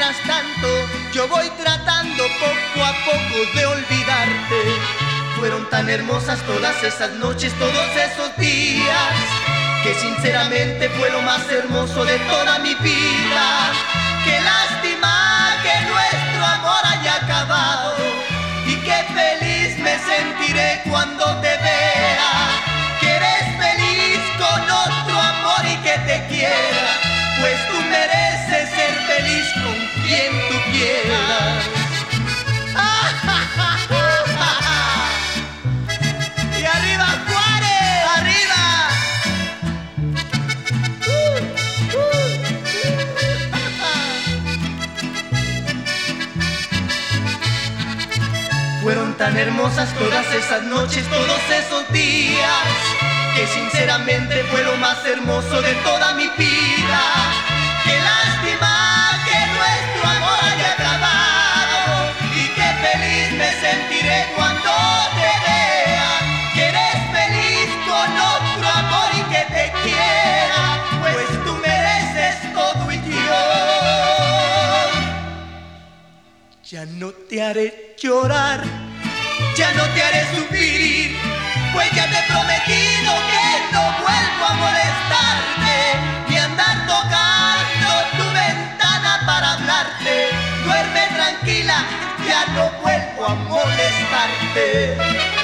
mientras tanto yo voy tratando poco a poco de olvidarte. Fueron tan hermosas todas esas noches, todos esos días, que sinceramente fue lo más hermoso de toda mi vida. Qué lástima que nuestro amor haya acabado, y qué feliz me sentiré cuando te vea, que eres feliz con otro amor y que te quiera, pues tú mereces ser feliz con quien tú quieras. ¡Y arriba Juárez! ¡Arriba! Fueron tan hermosas todas esas noches, todos esos días, que sinceramente fue lo más hermoso de toda mi vida. Qué lástima que nuestro amor haya acabado, y qué feliz me sentiré cuando te vea, que eres feliz con otro amor y que te quiera, pues tú mereces todo y yo ya no te haré llorar, ya no te haré sufrir, pues ya te he prometido que no vuelvo a molestarte, ni andar tocando tu ventana para hablarte. Duerme tranquila, ya no vuelvo a molestarte.